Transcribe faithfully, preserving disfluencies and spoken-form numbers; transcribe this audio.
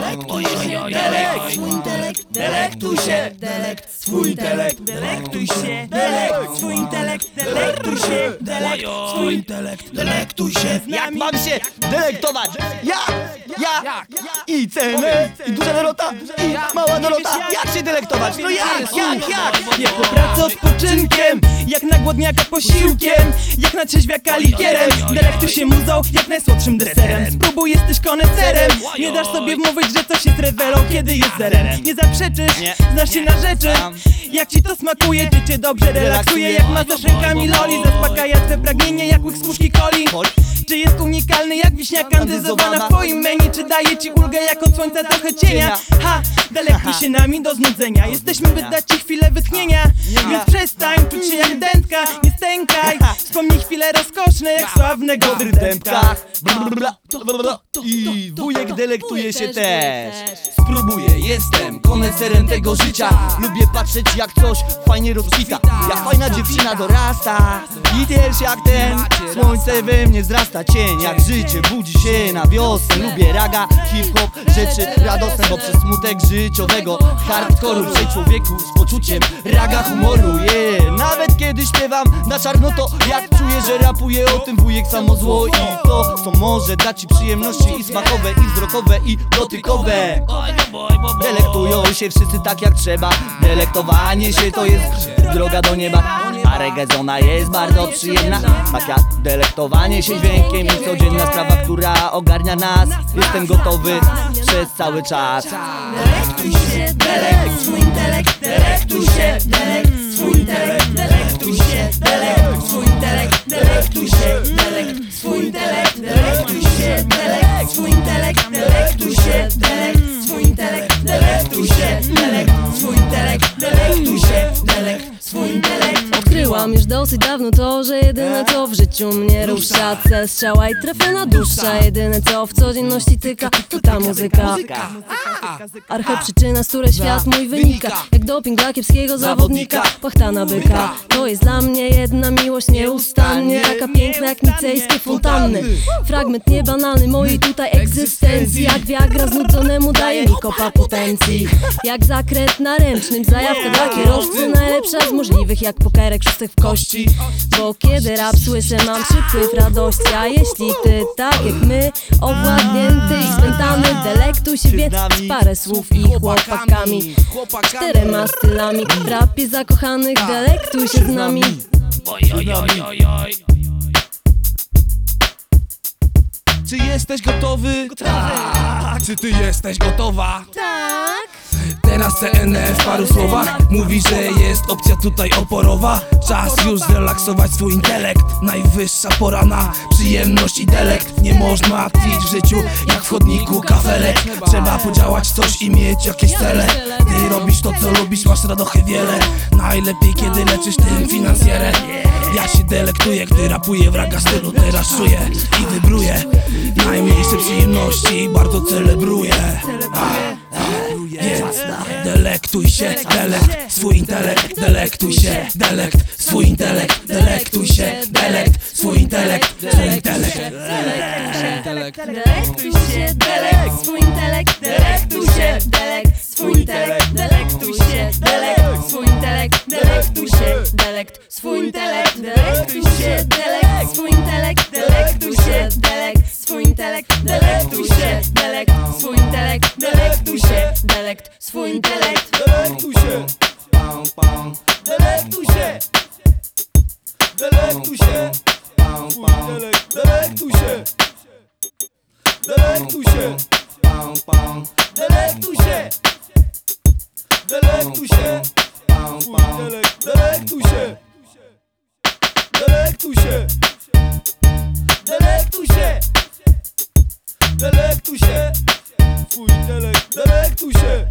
delektuj się, delekt, swój intelekt, delektuj się, delekt, swój intelekt, delektuj się, delekt, swój intelekt, delektuj się, delekt, swój intelekt, delektuj się. Jak mam się delektować? Ja, ja i cenę, i duża Dorota, i mała Dorota. Jak się delektować? No jak, jak, jak? Nie po pracy odpoczynkiem, jak na głodniaka posiłkiem, jak na trzeźwiaka likierem. Delektuj się muzą, jak najsłodszym deserem. Spróbuj, jesteś koneserem. Nie dasz sobie wmówić, że coś jest rewelą, kiedy jest zerem. Nie zaprzeczysz, znasz się na rzeczy. Jak ci to smakuje, czy cię dobrze relaksuje. Jak masaż rękami loli, zaspokaja twe pragnienie jak łyk z puszki coli. Czy jest unikalny jak wiśnia kandyzowana w twoim menu? Czy daje ci ulgę jak od słońca trochę cienia? Ha, delektuj się nami do znudzenia. Jesteśmy, by dać ci chwilę wytchnienia. Więc przestań czuć się jak dętka, nie stękaj. Wspomnij chwile rozkoszne jak sławnego dębka. I wujek delektuje się też. Spróbuję, jestem koneserem tego życia. Lubię patrzeć jak coś fajnie rozkwita, jak fajna dziewczyna dorasta. I też jak ten słońce we mnie wzrasta cień. Jak życie budzi się na wiosnę. Lubię raga, hip-hop, rzeczy radosne, bo przez smutek życiowego hardkoru przej człowieku z poczuciem raga humoru, yeah. Nawet kiedy śpiewam na czarno, to jak czuję, że rapuję o tym wujek samo zło. I to, co może dać ci przyjemności i smakowe, i wzrokowe, i dotykowe. Delektują się wszyscy tak jak trzeba. Delektowanie się to jest droga do nieba. A reggaezona jest bardzo przyjemna. Tak jak delektowanie się dźwiękiem i codzienna sprawa, która ogarnia nas. Jestem gotowy przez cały czas. Delektuj się, delekt, swój intelekt, delektuj się, delekt, swój intelekt, delektuj się, delekt, swój intelekt, delektuj się, delekt, swój intelekt, delektuj się, delekt, swój intelekt, delektuj się, delekt, swój intelekt, delektuj się, delekt, swój intelekt, delektuj się, delekt, swój intelekt. Odkryłam już dosyć dawno to, że jedyne co w życiu mnie rusza, cel strzała i trafiona dusza. Jedyne co w codzienności tyka, to ta muzyka. Archeprzyczyna, z której świat mój wynika, jak doping dla kiepskiego zawodnika. Płachta na byka, to jest dla mnie jedna miłość nieustannie, taka piękna jak nicejskie fontanny. Fragment niebanalny mojej tutaj egzystencji, jak wiagra znudzonemu daje mi kopa potencji. Jak zakręt na ręcznym, zajawka dla kierowcy, najlepsza z możliwych jak pokerek szóstek w kości. Bo kiedy rap słyszę, mam przypływ radości. A jeśli ty, tak jak my, owładnięty i spętany, delektuj się więc z parę słów i chłopakami, czterema stylami. W rapie zakochanych delektuj się z nami. Czy jesteś gotowy? Tak. Czy ty jesteś gotowa? Tak. Teraz C N F w paru słowach mówi, że jest opcja tutaj oporowa. Czas już zrelaksować swój intelekt. Najwyższa pora na przyjemność i delekt. Nie można tkwić w życiu jak w chodniku kafelek. Trzeba podziałać coś i mieć jakieś cele. Ty robisz to co lubisz, masz radochy wiele. Najlepiej kiedy leczysz tym finansjerę. Ja się delektuję, gdy rapuję w raga stylu. Teraz czuję i wybruję najmniejsze przyjemności, bardzo celebruję. A, a, yeah. Delektuj się, delekt, swój intelekt. Delektuj się, delekt, swój intelekt. Delektuj się, delekt, swój intelekt. Swój intelekt. Delektuj się, delekt, swój intelekt. Delektuj się, delekt, swój intelekt. Delektuj się, delekt, swój intelekt. Delektuj się, delekt, swój intelekt. Delektuj się, delekt, swój intelekt. Delektuj się, delekt, swój intelekt. Delektuj się, delekt, swój intelekt. Delektuj się, delekt, swój intelekt. Delektuj się, delektuj się, delektuj się, swój intelekt, delektuj się, delektuj się, delektuj się, delektuj się, swój intelekt, delektuj się, delektuj się, delektuj się, delektuj się, swój intelekt, delektuj się.